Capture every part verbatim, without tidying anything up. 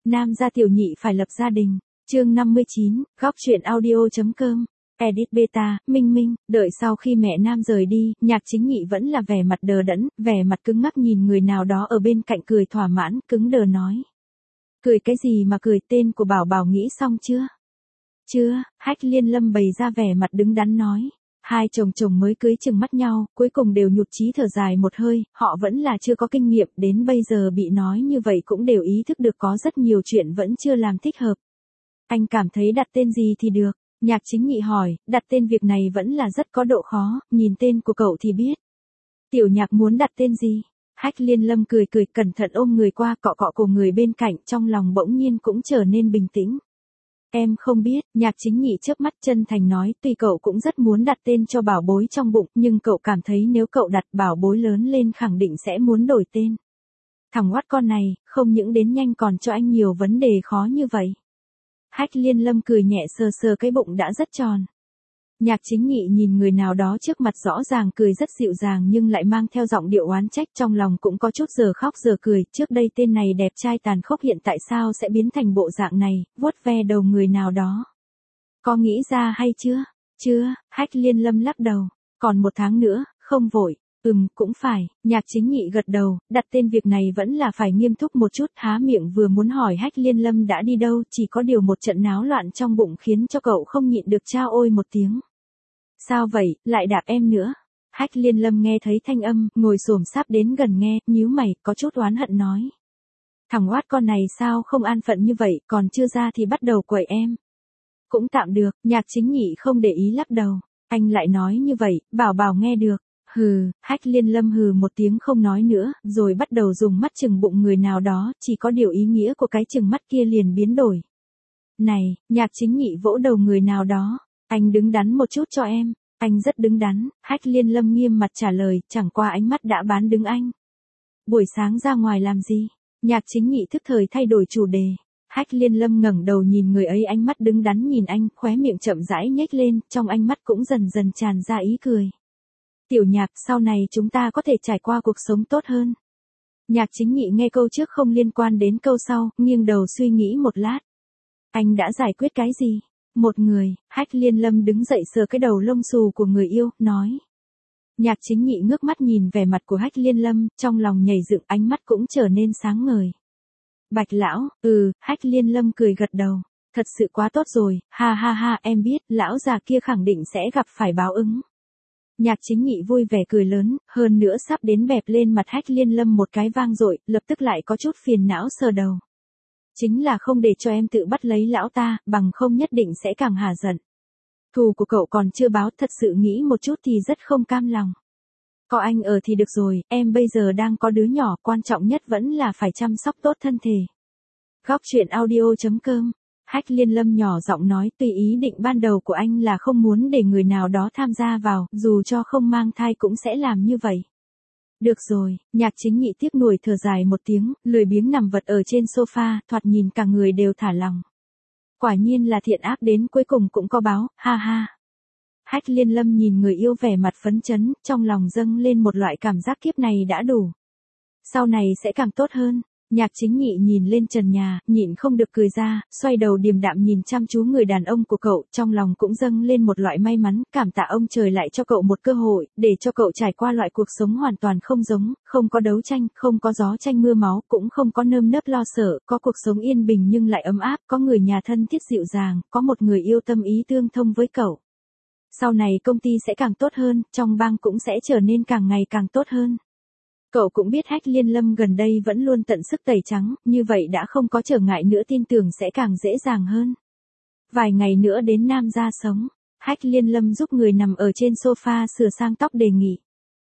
Nam gia tiểu nhị phải lập gia đình. Chương năm mươi chín, góc truyện audio.com. Edit beta, Minh Minh, đợi sau khi mẹ Nam rời đi, Nhạc Chính Nhị vẫn là vẻ mặt đờ đẫn, vẻ mặt cứng ngắc nhìn người nào đó ở bên cạnh cười thỏa mãn, cứng đờ nói. Cười cái gì mà cười, tên của Bảo Bảo nghĩ xong chưa? Chưa, Hách Liên Lâm bày ra vẻ mặt đứng đắn nói. Hai chồng chồng mới cưới chừng mắt nhau, cuối cùng đều nhụt chí thở dài một hơi, họ vẫn là chưa có kinh nghiệm, đến bây giờ bị nói như vậy cũng đều ý thức được có rất nhiều chuyện vẫn chưa làm thích hợp. Anh cảm thấy đặt tên gì thì được? Nhạc Chính Nhị hỏi, đặt tên việc này vẫn là rất có độ khó, nhìn tên của cậu thì biết. Tiểu Nhạc muốn đặt tên gì? Hách Liên Lâm cười cười cẩn thận ôm người qua cọ cọ cổ người bên cạnh, trong lòng bỗng nhiên cũng trở nên bình tĩnh. Em không biết, Nhạc Chính Nhị chớp mắt chân thành nói, tuy cậu cũng rất muốn đặt tên cho bảo bối trong bụng, nhưng cậu cảm thấy nếu cậu đặt bảo bối lớn lên khẳng định sẽ muốn đổi tên. Thằng oát con này, không những đến nhanh còn cho anh nhiều vấn đề khó như vậy. Hách Liên Lâm cười nhẹ sờ sờ cái bụng đã rất tròn. Nhạc Chính Nhị nhìn người nào đó trước mặt rõ ràng cười rất dịu dàng nhưng lại mang theo giọng điệu oán trách, trong lòng cũng có chút giờ khóc giờ cười, trước đây tên này đẹp trai tàn khốc hiện tại sao sẽ biến thành bộ dạng này, vuốt ve đầu người nào đó. Có nghĩ ra hay chưa? Chưa, Hách Liên Lâm lắc đầu, còn một tháng nữa, không vội. Ừm, cũng phải, Nhạc Chính Nhị gật đầu, đặt tên việc này vẫn là phải nghiêm túc một chút, há miệng vừa muốn hỏi Hách Liên Lâm đã đi đâu, chỉ có điều một trận náo loạn trong bụng khiến cho cậu không nhịn được trao ôi một tiếng. Sao vậy, lại đạp em nữa? Hách Liên Lâm nghe thấy thanh âm, ngồi xổm sáp đến gần nghe, nhíu mày, có chút oán hận nói. Thằng oát con này sao không an phận như vậy, còn chưa ra thì bắt đầu quậy em. Cũng tạm được, Nhạc Chính Nhị không để ý lắc đầu, anh lại nói như vậy, Bảo Bảo nghe được. Hừ, Hách Liên Lâm hừ một tiếng không nói nữa, rồi bắt đầu dùng mắt chừng bụng người nào đó, chỉ có điều ý nghĩa của cái chừng mắt kia liền biến đổi. Này, Nhạc Chính Nhị vỗ đầu người nào đó, anh đứng đắn một chút cho em, anh rất đứng đắn, Hách Liên Lâm nghiêm mặt trả lời, chẳng qua ánh mắt đã bán đứng anh. Buổi sáng ra ngoài làm gì? Nhạc Chính Nhị thức thời thay đổi chủ đề. Hách Liên Lâm ngẩng đầu nhìn người ấy, ánh mắt đứng đắn nhìn anh, khóe miệng chậm rãi nhếch lên, trong ánh mắt cũng dần dần tràn ra ý cười. Tiểu Nhạc, sau này chúng ta có thể trải qua cuộc sống tốt hơn. Nhạc Chính Nhị nghe câu trước không liên quan đến câu sau, nghiêng đầu suy nghĩ một lát. Anh đã giải quyết cái gì? Một người, Hách Liên Lâm đứng dậy sờ cái đầu lông xù của người yêu, nói. Nhạc Chính Nhị ngước mắt nhìn vẻ mặt của Hách Liên Lâm, trong lòng nhảy dựng, ánh mắt cũng trở nên sáng ngời. Bạch lão, ừ, Hách Liên Lâm cười gật đầu. Thật sự quá tốt rồi, ha ha ha, em biết, lão già kia khẳng định sẽ gặp phải báo ứng. Nhạc Chính Nhị vui vẻ cười lớn, hơn nữa sắp đến bẹp lên mặt Hách Liên Lâm một cái vang dội, lập tức lại có chút phiền não sờ đầu. Chính là không để cho em tự bắt lấy lão ta, bằng không nhất định sẽ càng hả giận. Thù của cậu còn chưa báo, thật sự nghĩ một chút thì rất không cam lòng. Có anh ở thì được rồi, em bây giờ đang có đứa nhỏ, quan trọng nhất vẫn là phải chăm sóc tốt thân thể. Góc truyện audio.com. Hách Liên Lâm nhỏ giọng nói, tùy ý định ban đầu của anh là không muốn để người nào đó tham gia vào, dù cho không mang thai cũng sẽ làm như vậy. Được rồi, Nhạc Chính Nhị tiếc nuối thở dài một tiếng, lười biếng nằm vật ở trên sofa, thoạt nhìn cả người đều thả lỏng. Quả nhiên là thiện ác đến cuối cùng cũng có báo, ha ha. Hách Liên Lâm nhìn người yêu vẻ mặt phấn chấn, trong lòng dâng lên một loại cảm giác kiếp này đã đủ. Sau này sẽ càng tốt hơn. Nhạc Chính Nhị nhìn lên trần nhà, nhịn không được cười ra, xoay đầu điềm đạm nhìn chăm chú người đàn ông của cậu, trong lòng cũng dâng lên một loại may mắn, cảm tạ ông trời lại cho cậu một cơ hội, để cho cậu trải qua loại cuộc sống hoàn toàn không giống, không có đấu tranh, không có gió tranh mưa máu, cũng không có nơm nớp lo sợ, có cuộc sống yên bình nhưng lại ấm áp, có người nhà thân thiết dịu dàng, có một người yêu tâm ý tương thông với cậu. Sau này công ty sẽ càng tốt hơn, trong bang cũng sẽ trở nên càng ngày càng tốt hơn. Cậu cũng biết Hách Liên Lâm gần đây vẫn luôn tận sức tẩy trắng, như vậy đã không có trở ngại nữa, tin tưởng sẽ càng dễ dàng hơn. Vài ngày nữa đến Nam gia sống, Hách Liên Lâm giúp người nằm ở trên sofa sửa sang tóc đề nghị.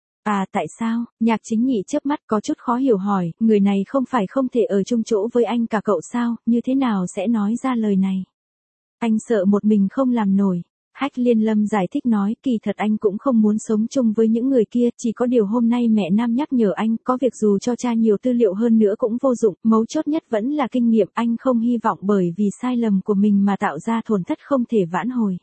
À tại sao? Nhạc Chính Nhị chớp mắt có chút khó hiểu hỏi, người này không phải không thể ở chung chỗ với anh cả cậu sao, như thế nào sẽ nói ra lời này? Anh sợ một mình không làm nổi. Hách Liên Lâm giải thích nói, kỳ thật anh cũng không muốn sống chung với những người kia, chỉ có điều hôm nay mẹ Nam nhắc nhở anh, có việc dù cho tra nhiều tư liệu hơn nữa cũng vô dụng, mấu chốt nhất vẫn là kinh nghiệm, anh không hy vọng bởi vì sai lầm của mình mà tạo ra tổn thất không thể vãn hồi.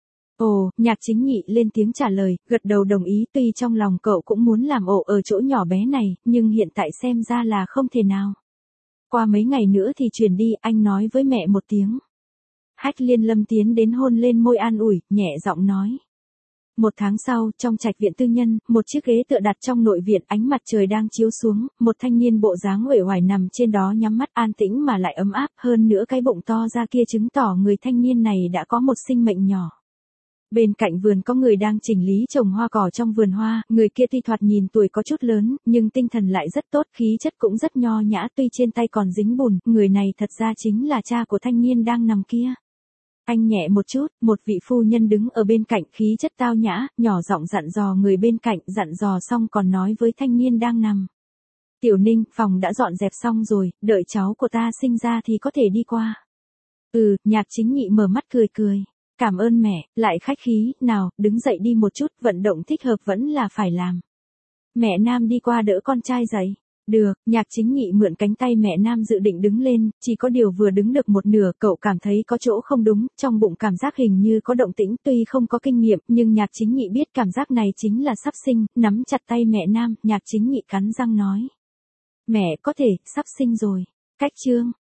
Ồ, Nhạc Chính Nhị lên tiếng trả lời, gật đầu đồng ý, tuy trong lòng cậu cũng muốn làm ổ ở chỗ nhỏ bé này, nhưng hiện tại xem ra là không thể nào. Qua mấy ngày nữa thì chuyển đi, anh nói với mẹ một tiếng. Hách Liên Lâm tiến đến hôn lên môi an ủi, nhẹ giọng nói. Một tháng sau, trong trạch viện tư nhân, một chiếc ghế tựa đặt trong nội viện, ánh mặt trời đang chiếu xuống, một thanh niên bộ dáng uể oải nằm trên đó nhắm mắt an tĩnh mà lại ấm áp, hơn nữa cái bụng to ra kia chứng tỏ người thanh niên này đã có một sinh mệnh nhỏ. Bên cạnh vườn có người đang chỉnh lý trồng hoa cỏ trong vườn hoa, người kia tuy thoạt nhìn tuổi có chút lớn, nhưng tinh thần lại rất tốt, khí chất cũng rất nho nhã, tuy trên tay còn dính bùn, người này thật ra chính là cha của thanh niên đang nằm kia. Anh nhẹ một chút, một vị phu nhân đứng ở bên cạnh, khí chất tao nhã, nhỏ giọng dặn dò người bên cạnh, dặn dò xong còn nói với thanh niên đang nằm. Tiểu Ninh, phòng đã dọn dẹp xong rồi, đợi cháu của ta sinh ra thì có thể đi qua. Ừ, Nhạc Chính Nhị mở mắt cười cười. Cảm ơn mẹ, lại khách khí, nào, đứng dậy đi một chút, vận động thích hợp vẫn là phải làm. Mẹ Nam đi qua đỡ con trai dậy. Được, Nhạc Chính Nhị mượn cánh tay mẹ Nam dự định đứng lên, chỉ có điều vừa đứng được một nửa, cậu cảm thấy có chỗ không đúng, trong bụng cảm giác hình như có động tĩnh, tuy không có kinh nghiệm, nhưng Nhạc Chính Nhị biết cảm giác này chính là sắp sinh, nắm chặt tay mẹ Nam, Nhạc Chính Nhị cắn răng nói. Mẹ có thể, sắp sinh rồi. Cách chương